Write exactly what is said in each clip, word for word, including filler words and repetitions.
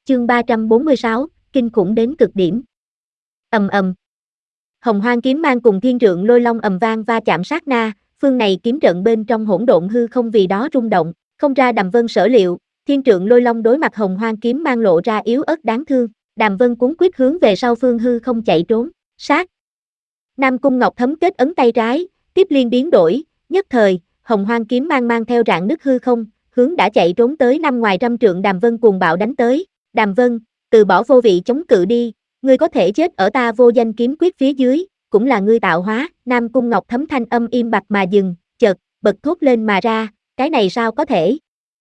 Chương ba trăm bốn mươi sáu, kinh khủng đến cực điểm. Ầm ầm. Hồng Hoang kiếm mang cùng Thiên Trượng Lôi Long ầm vang va chạm sát na, phương này kiếm trận bên trong hỗn độn hư không vì đó rung động, không ra Đàm Vân sở liệu, Thiên Trượng Lôi Long đối mặt Hồng Hoang kiếm mang lộ ra yếu ớt đáng thương, Đàm Vân cuốn quýt hướng về sau phương hư không chạy trốn, sát. Nam Cung Ngọc Thấm kết ấn tay trái, tiếp liên biến đổi, nhất thời, Hồng Hoang kiếm mang mang theo rạn nứt hư không, hướng đã chạy trốn tới năm ngoài trăm trượng Đàm Vân cuồng bạo đánh tới. Đàm Vân, từ bỏ vô vị chống cự đi, ngươi có thể chết ở ta vô danh kiếm quyết phía dưới, cũng là ngươi tạo hóa. Nam Cung Ngọc Thấm thanh âm im bặt mà dừng, chợt bật thốt lên mà ra, cái này sao có thể?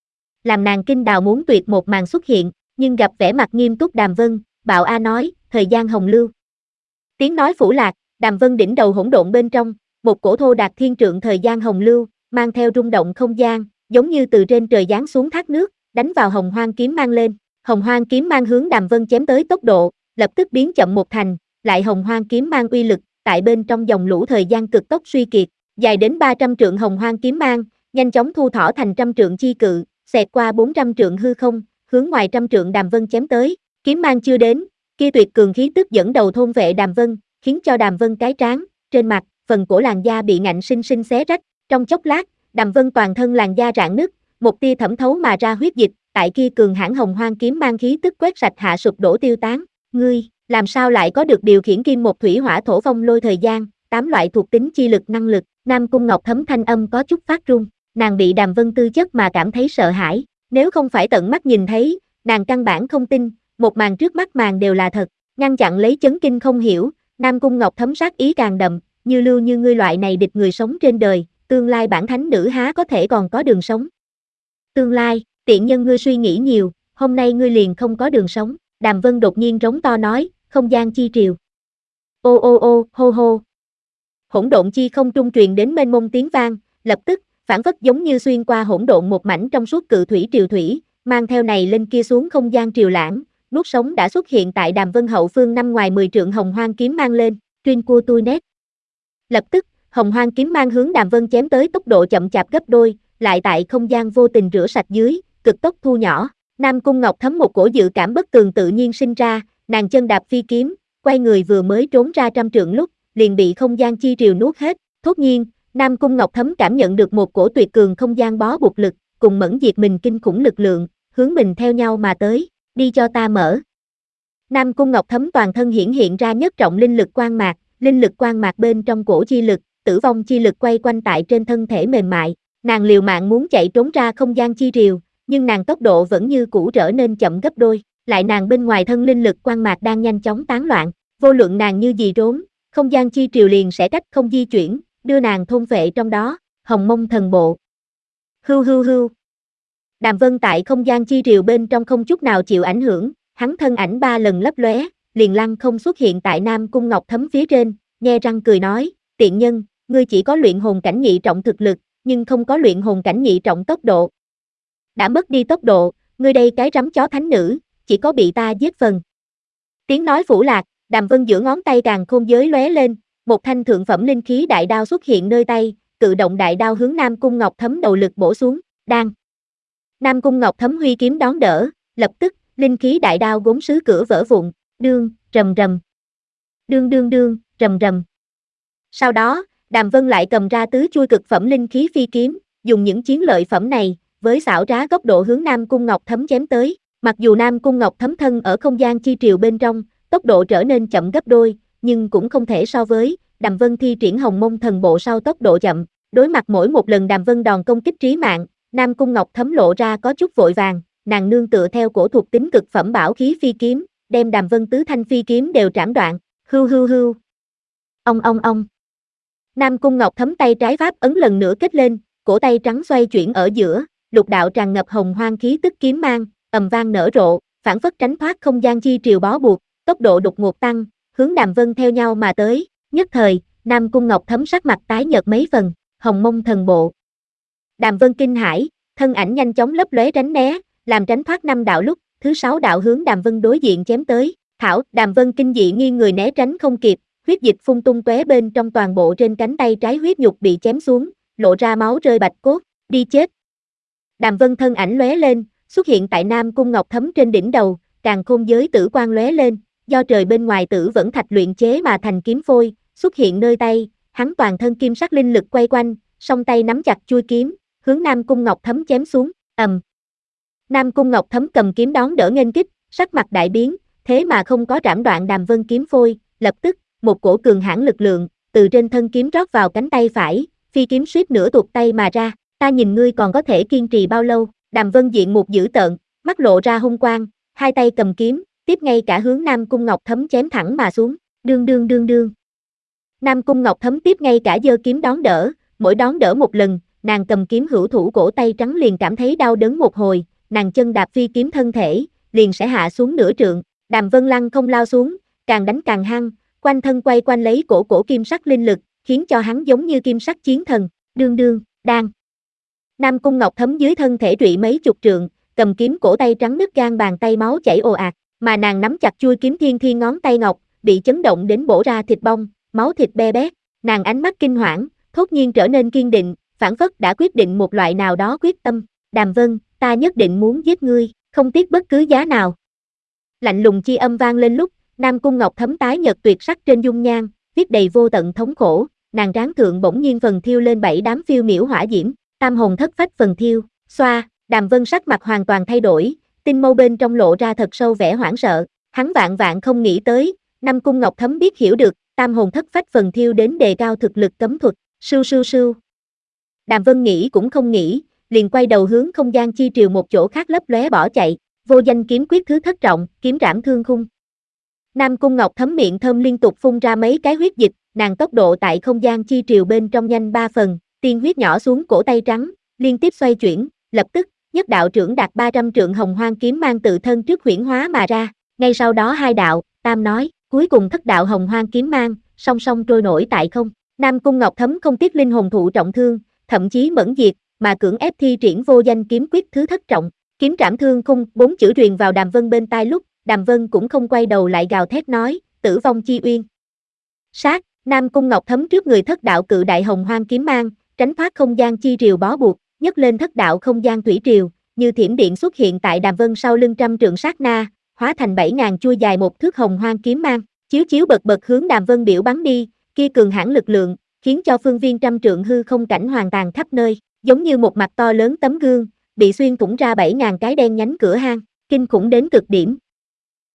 Làm nàng kinh đào muốn tuyệt một màn xuất hiện, nhưng gặp vẻ mặt nghiêm túc Đàm Vân, Bạo A nói, thời gian hồng lưu. Tiếng nói phủ lạc, Đàm Vân đỉnh đầu hỗn độn bên trong, một cổ thô đạt thiên trượng thời gian hồng lưu, mang theo rung động không gian, giống như từ trên trời giáng xuống thác nước, đánh vào Hồng Hoang kiếm mang lên. Hồng Hoang kiếm mang hướng Đàm Vân chém tới tốc độ, lập tức biến chậm một thành, lại Hồng Hoang kiếm mang uy lực, tại bên trong dòng lũ thời gian cực tốc suy kiệt, dài đến ba trăm trượng Hồng Hoang kiếm mang, nhanh chóng thu thỏ thành trăm trượng chi cự, xẹt qua bốn trăm trượng hư không, hướng ngoài trăm trượng Đàm Vân chém tới. Kiếm mang chưa đến, kia tuyệt cường khí tức dẫn đầu thôn vệ Đàm Vân, khiến cho Đàm Vân cái trán, trên mặt, phần cổ làn da bị ngạnh sinh sinh xé rách, trong chốc lát, Đàm Vân toàn thân làn da rạn nứt, một tia thẩm thấu mà ra huyết dịch, tại kia cường hãn Hồng Hoang kiếm mang khí tức quét sạch hạ sụp đổ tiêu tán. Ngươi, làm sao lại có được điều khiển kim một thủy hỏa thổ phong lôi thời gian, tám loại thuộc tính chi lực năng lực? Nam Cung Ngọc Thấm thanh âm có chút phát run, nàng bị Đàm Vân tư chất mà cảm thấy sợ hãi, nếu không phải tận mắt nhìn thấy, nàng căn bản không tin, một màn trước mắt màn đều là thật, ngăn chặn lấy chấn kinh không hiểu, Nam Cung Ngọc Thấm sát ý càng đậm, như lưu như ngươi loại này địch người sống trên đời, tương lai bản thánh nữ há có thể còn có đường sống. Tương lai, tiện nhân ngươi suy nghĩ nhiều, hôm nay ngươi liền không có đường sống. Đàm Vân đột nhiên rống to nói, không gian chi triều. Ô ô ô, hô hô. Hỗn độn chi không trung truyền đến mênh mông tiếng vang, lập tức, phản phất giống như xuyên qua hỗn độn một mảnh trong suốt cự thủy triều thủy, mang theo này lên kia xuống không gian triều lãng, nuốt sống đã xuất hiện tại Đàm Vân hậu phương năm ngoài mười trượng Hồng Hoang kiếm mang lên, chuyên cua tui nét. Lập tức, Hồng Hoang kiếm mang hướng Đàm Vân chém tới tốc độ chậm chạp gấp đôi, lại tại không gian vô tình rửa sạch dưới, cực tốc thu nhỏ. Nam Cung Ngọc Thấm một cổ dự cảm bất tường tự nhiên sinh ra, nàng chân đạp phi kiếm, quay người vừa mới trốn ra trăm trượng lúc, liền bị không gian chi triều nuốt hết. Thốt nhiên, Nam Cung Ngọc Thấm cảm nhận được một cổ tuyệt cường không gian bó buộc lực, cùng mẫn diệt mình kinh khủng lực lượng, hướng mình theo nhau mà tới, đi cho ta mở. Nam Cung Ngọc Thấm toàn thân hiển hiện ra nhất trọng linh lực quang mạc, linh lực quang mạc bên trong cổ chi lực, tử vong chi lực quay quanh tại trên thân thể mềm mại, nàng liều mạng muốn chạy trốn ra không gian chi triều, nhưng nàng tốc độ vẫn như cũ trở nên chậm gấp đôi, lại nàng bên ngoài thân linh lực quang mạc đang nhanh chóng tán loạn, vô luận nàng như gì trốn, không gian chi triều liền sẽ cách không di chuyển, đưa nàng thôn phệ trong đó. Hồng Mông thần bộ. Hưu hưu hưu. Đàm Vân tại không gian chi triều bên trong không chút nào chịu ảnh hưởng, hắn thân ảnh ba lần lấp lóe, liền lăng không xuất hiện tại Nam Cung Ngọc Thấm phía trên, nhe răng cười nói, tiện nhân, ngươi chỉ có luyện hồn cảnh nhị trọng thực lực, nhưng không có luyện hồn cảnh nhị trọng tốc độ. Đã mất đi tốc độ, ngươi đây cái rắm chó thánh nữ, chỉ có bị ta giết phần. Tiếng nói phủ lạc, Đàm Vân giữa ngón tay càng khôn giới lóe lên, một thanh thượng phẩm linh khí đại đao xuất hiện nơi tay, tự động đại đao hướng Nam Cung Ngọc Thấm đầu lực bổ xuống, đang. Nam Cung Ngọc Thấm huy kiếm đón đỡ, lập tức, linh khí đại đao gốm sứ cửa vỡ vụn, đương, rầm rầm. Đương đương đương, rầm rầm. Sau đó, Đàm Vân lại cầm ra tứ chui cực phẩm linh khí phi kiếm, dùng những chiến lợi phẩm này, với xảo trá góc độ hướng Nam Cung Ngọc Thấm chém tới. Mặc dù Nam Cung Ngọc Thấm thân ở không gian chi triều bên trong, tốc độ trở nên chậm gấp đôi, nhưng cũng không thể so với Đàm Vân thi triển Hồng Mông thần bộ sau tốc độ chậm. Đối mặt mỗi một lần Đàm Vân đòn công kích trí mạng, Nam Cung Ngọc Thấm lộ ra có chút vội vàng, nàng nương tựa theo cổ thuộc tính cực phẩm bảo khí phi kiếm, đem Đàm Vân tứ thanh phi kiếm đều trảm đoạn. Hưu hưu hưu. Ông ông ông. Nam Cung Ngọc Thấm tay trái pháp ấn lần nữa kết lên, cổ tay trắng xoay chuyển ở giữa, lục đạo tràn ngập hồng hoang khí tức kiếm mang, ầm vang nở rộ, phản phất tránh thoát không gian chi triều bó buộc, tốc độ đột ngột tăng, hướng Đàm Vân theo nhau mà tới. Nhất thời, Nam Cung Ngọc Thấm sắc mặt tái nhợt mấy phần, Hồng Mông thần bộ. Đàm Vân kinh hãi, thân ảnh nhanh chóng lấp lóe tránh né, làm tránh thoát năm đạo lúc, thứ sáu đạo hướng Đàm Vân đối diện chém tới. Thảo, Đàm Vân kinh dị nghiêng người né tránh không kịp, huyết dịch phun tung tóe bên trong toàn bộ trên cánh tay trái huyết nhục bị chém xuống, lộ ra máu rơi bạch cốt, đi chết. Đàm Vân thân ảnh lóe lên, xuất hiện tại Nam Cung Ngọc Thấm trên đỉnh đầu, càn khôn giới tử quang lóe lên, do trời bên ngoài tử vẫn thạch luyện chế mà thành kiếm phôi, xuất hiện nơi tay, hắn toàn thân kim sắc linh lực quay quanh, song tay nắm chặt chuôi kiếm, hướng Nam Cung Ngọc Thấm chém xuống, ầm. Nam Cung Ngọc Thấm cầm kiếm đón đỡ nghênh kích, sắc mặt đại biến, thế mà không có trảm đoạn Đàm Vân kiếm phôi, lập tức, một cổ cường hãn lực lượng từ trên thân kiếm rót vào cánh tay phải, phi kiếm suýt nữa tuột tay mà ra, ta nhìn ngươi còn có thể kiên trì bao lâu, Đàm Vân diện một dữ tợn, mắt lộ ra hung quang, hai tay cầm kiếm, tiếp ngay cả hướng Nam Cung Ngọc Thấm chém thẳng mà xuống, đương đương đương đương. Nam Cung Ngọc Thấm tiếp ngay cả giơ kiếm đón đỡ, mỗi đón đỡ một lần, nàng cầm kiếm hữu thủ cổ tay trắng liền cảm thấy đau đớn một hồi, nàng chân đạp phi kiếm thân thể, liền sẽ hạ xuống nửa trượng, Đàm Vân lăng không lao xuống, càng đánh càng hăng, quanh thân quay quanh lấy cổ cổ kim sắc linh lực, khiến cho hắn giống như kim sắc chiến thần, đương đương, đang. Nam Cung Ngọc Thấm dưới thân thể trụy mấy chục trượng, cầm kiếm cổ tay trắng nứt gan bàn tay máu chảy ồ ạt, mà nàng nắm chặt chuôi kiếm thiên thiên ngón tay ngọc, bị chấn động đến bổ ra thịt bong, máu thịt be bét, nàng ánh mắt kinh hoảng, thốt nhiên trở nên kiên định, phảng phất đã quyết định một loại nào đó quyết tâm, Đàm Vân, ta nhất định muốn giết ngươi, không tiếc bất cứ giá nào. Lạnh lùng chi âm vang lên lúc, Nam Cung Ngọc Thấm tái nhợt tuyệt sắc trên dung nhan, viết đầy vô tận thống khổ, nàng trán thượng bỗng nhiên phần thiêu lên bảy đám phiêu miểu hỏa diễm, tam hồn thất phách phần thiêu, xoa, Đàm Vân sắc mặt hoàn toàn thay đổi, tinh mâu bên trong lộ ra thật sâu vẻ hoảng sợ, hắn vạn vạn không nghĩ tới, Nam Cung Ngọc Thấm biết hiểu được, tam hồn thất phách phần thiêu đến đề cao thực lực cấm thuật, sưu sưu sưu. Đàm Vân nghĩ cũng không nghĩ, liền quay đầu hướng không gian chi triều một chỗ khác lấp lóe bỏ chạy, vô danh kiếm quyết thứ thất trọng, kiếm trảm thương khung. Nam Cung Ngọc Thấm miệng thơm liên tục phun ra mấy cái huyết dịch, nàng tốc độ tại không gian chi triều bên trong nhanh ba phần, tiên huyết nhỏ xuống cổ tay trắng, liên tiếp xoay chuyển, lập tức, nhất đạo trưởng đạt ba trăm trượng hồng hoang kiếm mang tự thân trước huyễn hóa mà ra, ngay sau đó hai đạo, tam nói, cuối cùng thất đạo hồng hoang kiếm mang, song song trôi nổi tại không. Nam Cung Ngọc Thấm không tiếc linh hồn thụ trọng thương, thậm chí mẫn diệt, mà cưỡng ép thi triển vô danh kiếm quyết thứ thất trọng, kiếm trảm thương khung, bốn chữ truyền vào Đàm Vân bên tai lúc, Đàm Vân cũng không quay đầu lại gào thét nói, tử vong chi uyên. Sát, Nam Cung Ngọc Thấm trước người thất đạo cự đại hồng hoang kiếm mang, tránh thoát không gian chi triều bó buộc, nhấc lên thất đạo không gian thủy triều, như thiểm điện xuất hiện tại Đàm Vân sau lưng trăm trượng sát na, hóa thành bảy ngàn chuôi dài một thước hồng hoang kiếm mang, chiếu chiếu bật bật hướng Đàm Vân biểu bắn đi, kia cường hãn lực lượng, khiến cho phương viên trăm trượng hư không cảnh hoàn toàn khắp nơi, giống như một mặt to lớn tấm gương, bị xuyên thủng ra bảy ngàn cái đen nhánh cửa hang, kinh khủng đến cực điểm.